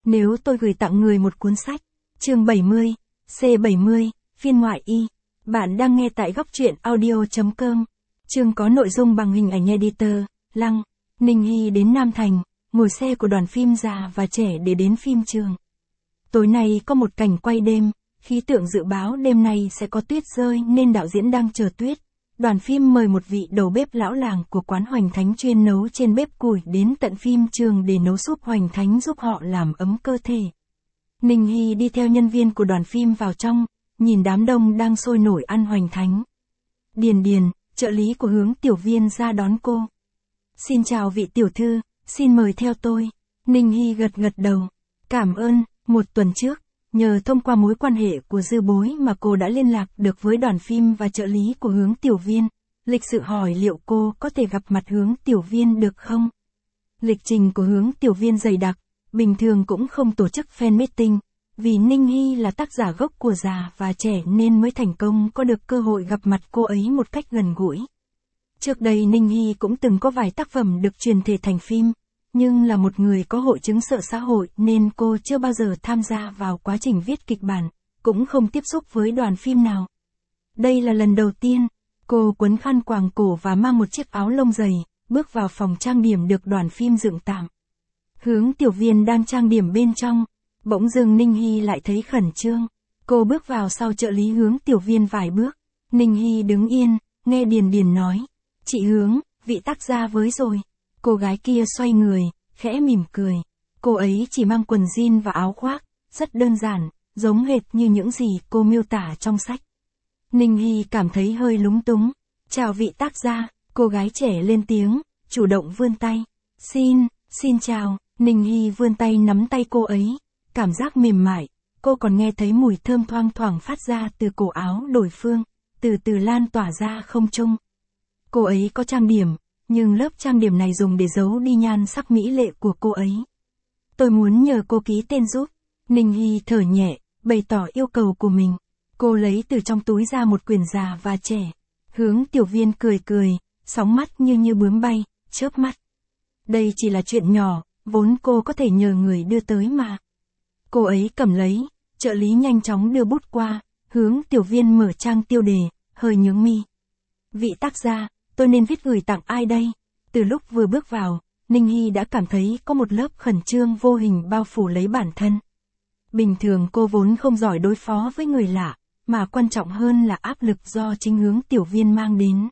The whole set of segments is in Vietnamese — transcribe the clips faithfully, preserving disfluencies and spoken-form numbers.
Nếu tôi gửi tặng người một cuốn sách. Chương bảy mươi, C bảy mươi, phiên ngoại y. Bạn đang nghe tại góc truyện audio chấm com. Chương có nội dung bằng hình ảnh editor, Lăng. Ninh Hy đến Nam Thành, ngồi xe của đoàn phim già và trẻ để đến phim trường. Tối nay có một cảnh quay đêm, khí tượng dự báo đêm nay sẽ có tuyết rơi nên đạo diễn đang chờ tuyết. Đoàn phim mời một vị đầu bếp lão làng của quán Hoành Thánh chuyên nấu trên bếp củi đến tận phim trường để nấu súp Hoành Thánh giúp họ làm ấm cơ thể. Ninh Hy đi theo nhân viên của đoàn phim vào trong, nhìn đám đông đang sôi nổi ăn Hoành Thánh. Điền Điền, trợ lý của Hướng Tiểu Viên ra đón cô. Xin chào vị tiểu thư, xin mời theo tôi. Ninh Hy gật gật đầu. Cảm ơn, một tuần trước, nhờ thông qua mối quan hệ của Dư Bối mà cô đã liên lạc được với đoàn phim và trợ lý của Hướng Tiểu Viên. Lịch sự hỏi liệu cô có thể gặp mặt Hướng Tiểu Viên được không? Lịch trình của Hướng Tiểu Viên dày đặc, bình thường cũng không tổ chức fan meeting, vì Ninh Hy là tác giả gốc của già và trẻ nên mới thành công có được cơ hội gặp mặt cô ấy một cách gần gũi. Trước đây Ninh Hy cũng từng có vài tác phẩm được truyền thể thành phim, nhưng là một người có hội chứng sợ xã hội nên cô chưa bao giờ tham gia vào quá trình viết kịch bản, cũng không tiếp xúc với đoàn phim nào. Đây là lần đầu tiên, cô quấn khăn quàng cổ và mang một chiếc áo lông dày, bước vào phòng trang điểm được đoàn phim dựng tạm. Hướng Tiểu Viên đang trang điểm bên trong, bỗng dưng Ninh Hy lại thấy khẩn trương. Cô bước vào sau trợ lý Hướng Tiểu Viên vài bước. Ninh Hy đứng yên, nghe Điền Điền nói. Chị Hướng, vị tác gia với rồi. Cô gái kia xoay người, khẽ mỉm cười. Cô ấy chỉ mang quần jean và áo khoác, rất đơn giản, giống hệt như những gì cô miêu tả trong sách. Ninh Hy cảm thấy hơi lúng túng. Chào vị tác gia, cô gái trẻ lên tiếng, chủ động vươn tay. Xin, xin chào. Ninh Hy vươn tay nắm tay cô ấy. Cảm giác mềm mại, cô còn nghe thấy mùi thơm thoang thoảng phát ra từ cổ áo đối phương, từ từ lan tỏa ra không trung. Cô ấy có trang điểm, nhưng lớp trang điểm này dùng để giấu đi nhan sắc mỹ lệ của cô ấy. Tôi muốn nhờ cô ký tên giúp. Ninh Hy thở nhẹ, bày tỏ yêu cầu của mình. Cô lấy từ trong túi ra một quyển già và trẻ. Hướng Tiểu Viên cười cười, sóng mắt như như bướm bay, chớp mắt. Đây chỉ là chuyện nhỏ, vốn cô có thể nhờ người đưa tới mà. Cô ấy cầm lấy, trợ lý nhanh chóng đưa bút qua, Hướng Tiểu Viên mở trang tiêu đề, hơi nhướng mi. Vị tác gia, tôi nên viết gửi tặng ai đây? Từ lúc vừa bước vào, Ninh Hy đã cảm thấy có một lớp khẩn trương vô hình bao phủ lấy bản thân. Bình thường cô vốn không giỏi đối phó với người lạ, mà quan trọng hơn là áp lực do chính Hướng Tiểu Viên mang đến.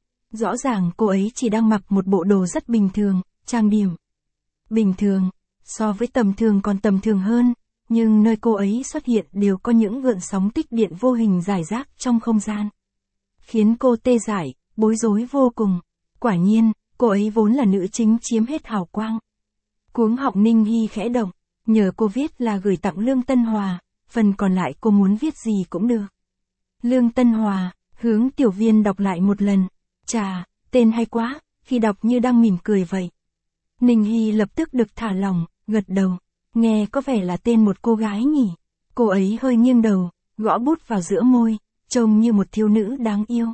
Rõ ràng cô ấy chỉ đang mặc một bộ đồ rất bình thường, trang điểm. Bình thường, so với tầm thường còn tầm thường hơn, nhưng nơi cô ấy xuất hiện đều có những gợn sóng tích điện vô hình rải rác trong không gian. Khiến cô tê dại, bối rối vô cùng. Quả nhiên, cô ấy vốn là nữ chính chiếm hết hào quang. Cuống họng Ninh Hy khẽ động, nhờ cô viết là gửi tặng Lương Tân Hòa, phần còn lại cô muốn viết gì cũng được. Lương Tân Hòa, Hướng Tiểu Viên đọc lại một lần. Chà, tên hay quá, khi đọc như đang mỉm cười vậy. Ninh Hy lập tức được thả lỏng, gật đầu. Nghe có vẻ là tên một cô gái nhỉ. Cô ấy hơi nghiêng đầu, gõ bút vào giữa môi, trông như một thiếu nữ đáng yêu.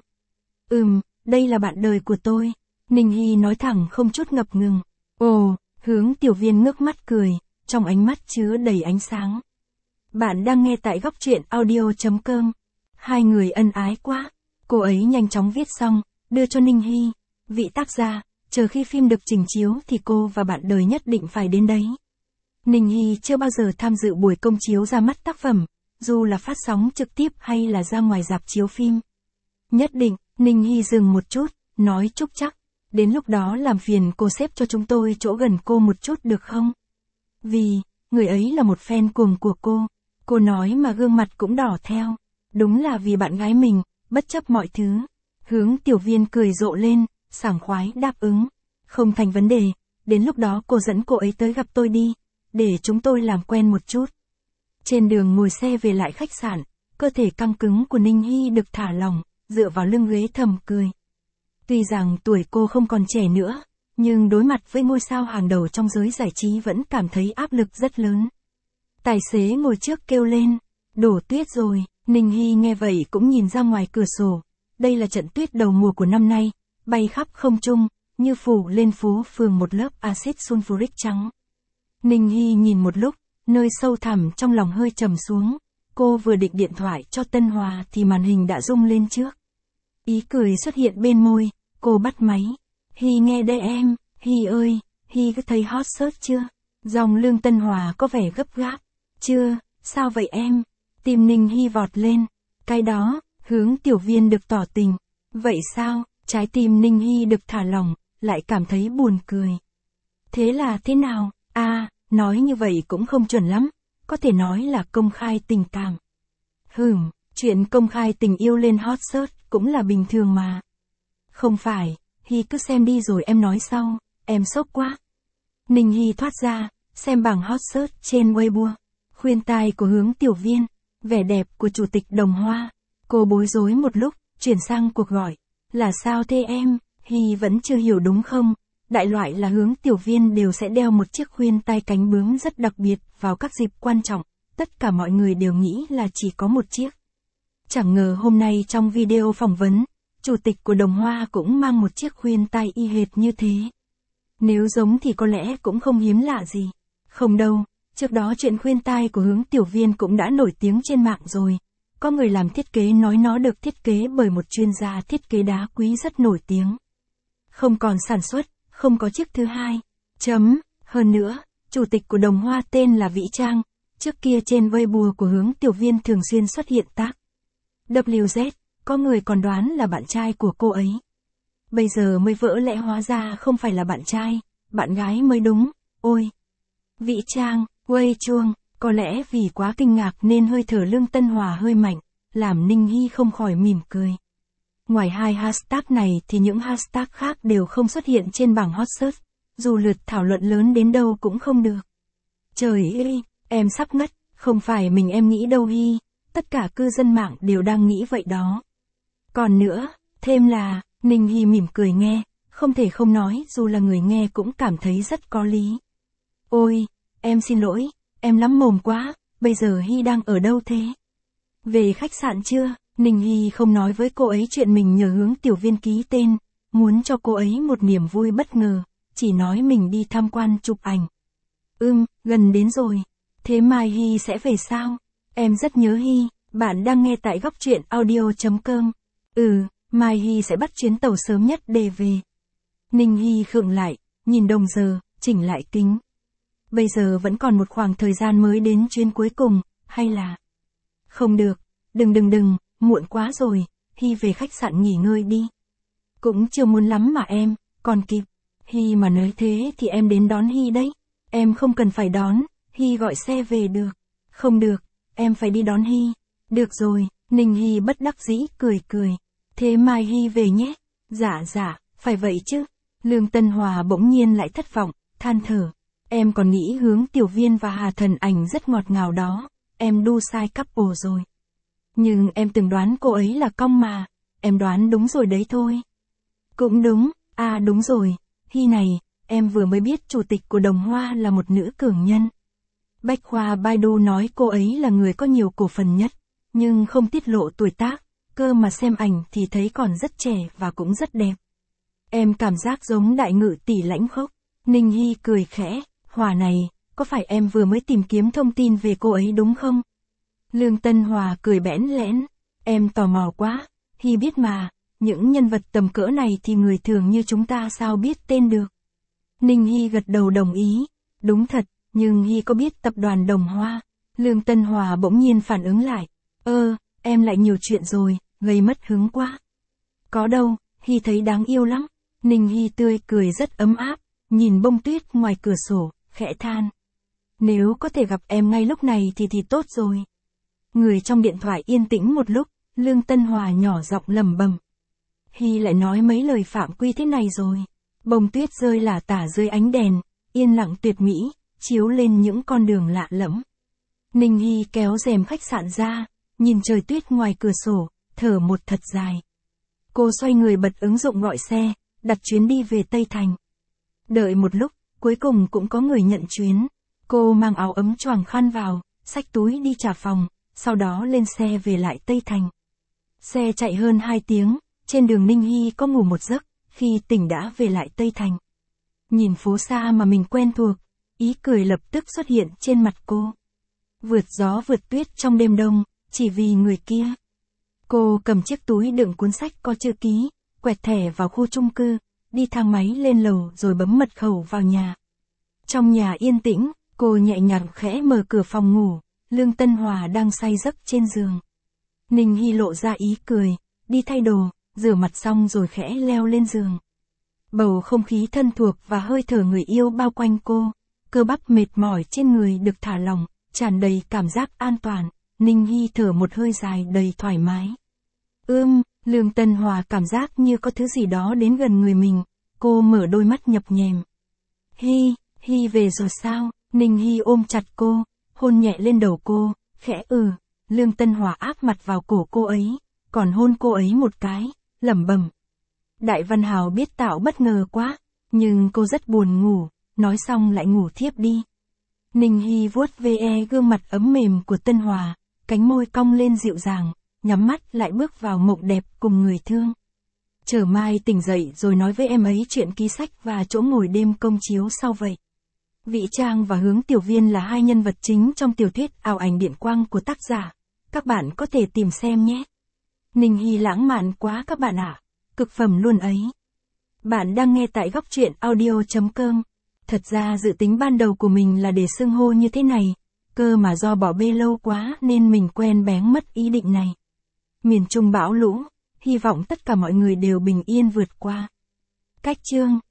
Ừm, đây là bạn đời của tôi. Ninh Hy nói thẳng không chút ngập ngừng. Ồ, Hướng Tiểu Viên ngước mắt cười, trong ánh mắt chứa đầy ánh sáng. Bạn đang nghe tại góc truyện audio chấm com. Hai người ân ái quá. Cô ấy nhanh chóng viết xong, đưa cho Ninh Hy. Vị tác gia, chờ khi phim được trình chiếu thì cô và bạn đời nhất định phải đến đấy. Ninh Hy chưa bao giờ tham dự buổi công chiếu ra mắt tác phẩm, dù là phát sóng trực tiếp hay là ra ngoài rạp chiếu phim. Nhất định, Ninh Hy dừng một chút, nói chúc chắc. Đến lúc đó làm phiền cô xếp cho chúng tôi chỗ gần cô một chút được không? Vì, người ấy là một fan cuồng của cô. Cô nói mà gương mặt cũng đỏ theo. Đúng là vì bạn gái mình, bất chấp mọi thứ. Hướng Tiểu Viên cười rộ lên, sảng khoái đáp ứng. Không thành vấn đề, đến lúc đó cô dẫn cô ấy tới gặp tôi đi, để chúng tôi làm quen một chút. Trên đường ngồi xe về lại khách sạn, cơ thể căng cứng của Ninh Hy được thả lỏng, dựa vào lưng ghế thầm cười. Tuy rằng tuổi cô không còn trẻ nữa, nhưng đối mặt với ngôi sao hàng đầu trong giới giải trí vẫn cảm thấy áp lực rất lớn. Tài xế ngồi trước kêu lên, đổ tuyết rồi. Ninh Hy nghe vậy cũng nhìn ra ngoài cửa sổ. Đây là trận tuyết đầu mùa của năm nay, bay khắp không trung, như phủ lên phố phường một lớp axit sulfuric trắng. Ninh Hy nhìn một lúc, Nơi sâu thẳm trong lòng hơi trầm xuống, cô vừa định điện thoại cho Tân Hòa thì màn hình đã rung lên trước. Ý cười xuất hiện bên môi, cô bắt máy. Hi nghe đây em, Hi ơi, Hi có thấy hot search chưa? Dòng Lương Tân Hòa có vẻ gấp gáp. Chưa, sao vậy em? Tim Ninh Hi vọt lên. Cái đó, Hướng Tiểu Viên được tỏ tình. Vậy sao? Trái tim Ninh Hi được thả lỏng, lại cảm thấy buồn cười. Thế là thế nào? À, nói như vậy cũng không chuẩn lắm. Có thể nói là công khai tình cảm. Hừm, chuyện công khai tình yêu lên hot search cũng là bình thường mà. Không phải, Hi cứ xem đi rồi em nói sau, em sốc quá. Ninh Hi thoát ra, xem bảng hot search trên Weibo. Khuyên tai của Hướng Tiểu Viên, vẻ đẹp của Chủ tịch Đồng Hoa. Cô bối rối một lúc, chuyển sang cuộc gọi. Là sao thế em, Hi vẫn chưa hiểu đúng không? Đại loại là Hướng Tiểu Viên đều sẽ đeo một chiếc khuyên tai cánh bướm rất đặc biệt vào các dịp quan trọng. Tất cả mọi người đều nghĩ là chỉ có một chiếc. Chẳng ngờ hôm nay trong video phỏng vấn, Chủ tịch của Đồng Hoa cũng mang một chiếc khuyên tai y hệt như thế. Nếu giống thì có lẽ cũng không hiếm lạ gì. Không đâu, trước đó chuyện khuyên tai của Hướng Tiểu Viên cũng đã nổi tiếng trên mạng rồi. Có người làm thiết kế nói nó được thiết kế bởi một chuyên gia thiết kế đá quý rất nổi tiếng. Không còn sản xuất, không có chiếc thứ hai. Chấm, hơn nữa, Chủ tịch của Đồng Hoa tên là Vĩ Trang. Trước kia trên Weibo của Hướng Tiểu Viên thường xuyên xuất hiện tác W Z, có người còn đoán là bạn trai của cô ấy. Bây giờ mới vỡ lẽ hóa ra không phải là bạn trai, bạn gái mới đúng. Ôi! Vĩ Trang, Wei Chuông, có lẽ vì quá kinh ngạc nên hơi thở Lương Tân Hòa hơi mạnh, làm Ninh Hi không khỏi mỉm cười. Ngoài hai hashtag này thì những hashtag khác đều không xuất hiện trên bảng hot search, dù lượt thảo luận lớn đến đâu cũng không được. Trời ơi, em sắp ngất, không phải mình em nghĩ đâu Hi, tất cả cư dân mạng đều đang nghĩ vậy đó. Còn nữa, thêm là, Ninh Hi mỉm cười nghe, không thể không nói dù là người nghe cũng cảm thấy rất có lý. Ôi, em xin lỗi, em lắm mồm quá, bây giờ Hi đang ở đâu thế? Về khách sạn chưa? Ninh Hi không nói với cô ấy chuyện mình nhờ Hướng Tiểu Viên ký tên, muốn cho cô ấy một niềm vui bất ngờ, chỉ nói mình đi tham quan chụp ảnh. Ừm, gần đến rồi. Thế mai Hi sẽ về sao? Em rất nhớ Hi, bạn đang nghe tại góc truyện audio chấm com. Ừ, mai Hi sẽ bắt chuyến tàu sớm nhất để về. Ninh Hi khựng lại, nhìn đồng giờ, chỉnh lại kính. Bây giờ vẫn còn một khoảng thời gian mới đến chuyến cuối cùng, hay là... Không được, đừng đừng đừng, muộn quá rồi, Hi về khách sạn nghỉ ngơi đi. Cũng chưa muốn lắm mà em, còn kịp. Hi mà nói thế thì em đến đón Hi đấy. Em không cần phải đón, Hi gọi xe về được. Không được, em phải đi đón Hi. Được rồi, Ninh Hi bất đắc dĩ cười cười. Thế mai Hi về nhé. Dạ dạ, phải vậy chứ. Lương Tân Hòa bỗng nhiên lại thất vọng, than thở. Em còn nghĩ Hướng Tiểu Viên và Hà Thần Ảnh rất ngọt ngào đó. Em đu sai couple rồi. Nhưng em từng đoán cô ấy là cong mà. Em đoán đúng rồi đấy thôi. Cũng đúng, à đúng rồi. Hi này, em vừa mới biết Chủ tịch của Đồng Hoa là một nữ cường nhân. Bách khoa Baidu nói cô ấy là người có nhiều cổ phần nhất, nhưng không tiết lộ tuổi tác, cơ mà xem ảnh thì thấy còn rất trẻ và cũng rất đẹp. Em cảm giác giống đại ngự tỷ Lãnh Khốc. Ninh Hi cười khẽ, Hòa này, có phải em vừa mới tìm kiếm thông tin về cô ấy đúng không? Lương Tân Hòa cười bẽn lẽn, em tò mò quá, Hi biết mà, những nhân vật tầm cỡ này thì người thường như chúng ta sao biết tên được. Ninh Hi gật đầu đồng ý, đúng thật, nhưng Hi có biết tập đoàn Đồng Hoa. Lương Tân Hòa bỗng nhiên phản ứng lại, ơ, em lại nhiều chuyện rồi, gây mất hứng quá. Có đâu, Hi thấy đáng yêu lắm. Ninh Hi tươi cười rất ấm áp, nhìn bông tuyết ngoài cửa sổ, khẽ than. Nếu có thể gặp em ngay lúc này thì thì tốt rồi. Người trong điện thoại yên tĩnh một lúc, Lương Tân Hòa nhỏ giọng lẩm bẩm. Hi lại nói mấy lời phạm quy thế này rồi. Bông tuyết rơi lả tả dưới ánh đèn, yên lặng tuyệt mỹ, chiếu lên những con đường lạ lẫm. Ninh Hi kéo rèm khách sạn ra, nhìn trời tuyết ngoài cửa sổ, thở một thật dài. Cô xoay người bật ứng dụng gọi xe, đặt chuyến đi về Tây Thành. Đợi một lúc, cuối cùng cũng có người nhận chuyến. Cô mang áo ấm choàng khăn vào, xách túi đi trả phòng, sau đó lên xe về lại Tây Thành. Xe chạy hơn hai tiếng, trên đường Ninh Hi có ngủ một giấc, khi tỉnh đã về lại Tây Thành. Nhìn phố xa mà mình quen thuộc, ý cười lập tức xuất hiện trên mặt cô. Vượt gió vượt tuyết trong đêm đông, chỉ vì người kia. Cô cầm chiếc túi đựng cuốn sách có chữ ký, quẹt thẻ vào khu chung cư, đi thang máy lên lầu rồi bấm mật khẩu vào nhà. Trong nhà yên tĩnh, cô nhẹ nhàng khẽ mở cửa phòng ngủ, Lương Tân Hòa đang say giấc trên giường. Ninh Hy lộ ra ý cười, đi thay đồ, rửa mặt xong rồi khẽ leo lên giường. Bầu không khí thân thuộc và hơi thở người yêu bao quanh cô, cơ bắp mệt mỏi trên người được thả lỏng, tràn đầy cảm giác an toàn. Ninh Hy thở một hơi dài đầy thoải mái. Ưm, Lương Tân Hòa cảm giác như có thứ gì đó đến gần người mình, cô mở đôi mắt nhập nhèm. Hy, Hy về rồi sao? Ninh Hy ôm chặt cô, hôn nhẹ lên đầu cô, khẽ ừ. Lương Tân Hòa áp mặt vào cổ cô ấy, còn hôn cô ấy một cái, lẩm bẩm. Đại Văn Hào biết tạo bất ngờ quá, nhưng cô rất buồn ngủ, nói xong lại ngủ thiếp đi. Ninh Hy vuốt ve gương mặt ấm mềm của Tân Hòa, cánh môi cong lên dịu dàng, nhắm mắt lại bước vào mộng đẹp cùng người thương. Chờ mai tỉnh dậy rồi nói với em ấy chuyện ký sách và chỗ ngồi đêm công chiếu sau vậy. Vị Trang và Hướng Tiểu Viên là hai nhân vật chính trong tiểu thuyết Ảo ảnh điện quang của tác giả. Các bạn có thể tìm xem nhé. Ninh Hy lãng mạn quá các bạn ạ. À. Cực phẩm luôn ấy. Bạn đang nghe tại góc truyện audio chấm com. Thật ra dự tính ban đầu của mình là để xưng hô như thế này, cơ mà do bỏ bê lâu quá nên mình quên bén mất ý định này. Miền Trung bão lũ, hy vọng tất cả mọi người đều bình yên vượt qua. Cách chương